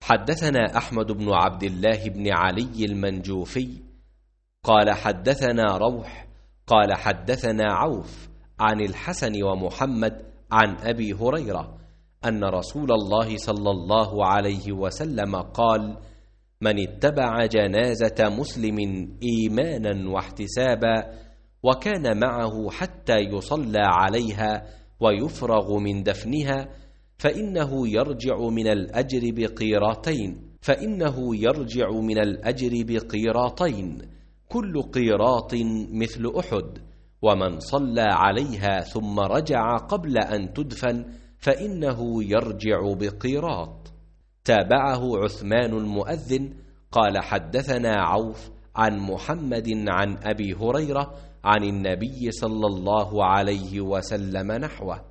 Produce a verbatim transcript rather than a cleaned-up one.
حدثنا أحمد بن عبد الله بن علي المنجوفي قال حدثنا روح قال حدثنا عوف عن الحسن ومحمد عن أبي هريرة أن رسول الله صلى الله عليه وسلم قال: من اتبع جنازة مسلم إيمانا واحتسابا وكان معه حتى يصلى عليها ويفرغ من دفنها فإنه يرجع من الأجر بقيراطين فإنه يرجع من الأجر بقيراطين كل قيراط مثل أحد، ومن صلى عليها ثم رجع قبل أن تدفن فإنه يرجع بقيراط. تابعه عثمان المؤذن قال حدثنا عوف عن محمد عن أبي هريرة عن النبي صلى الله عليه وسلم نحوه.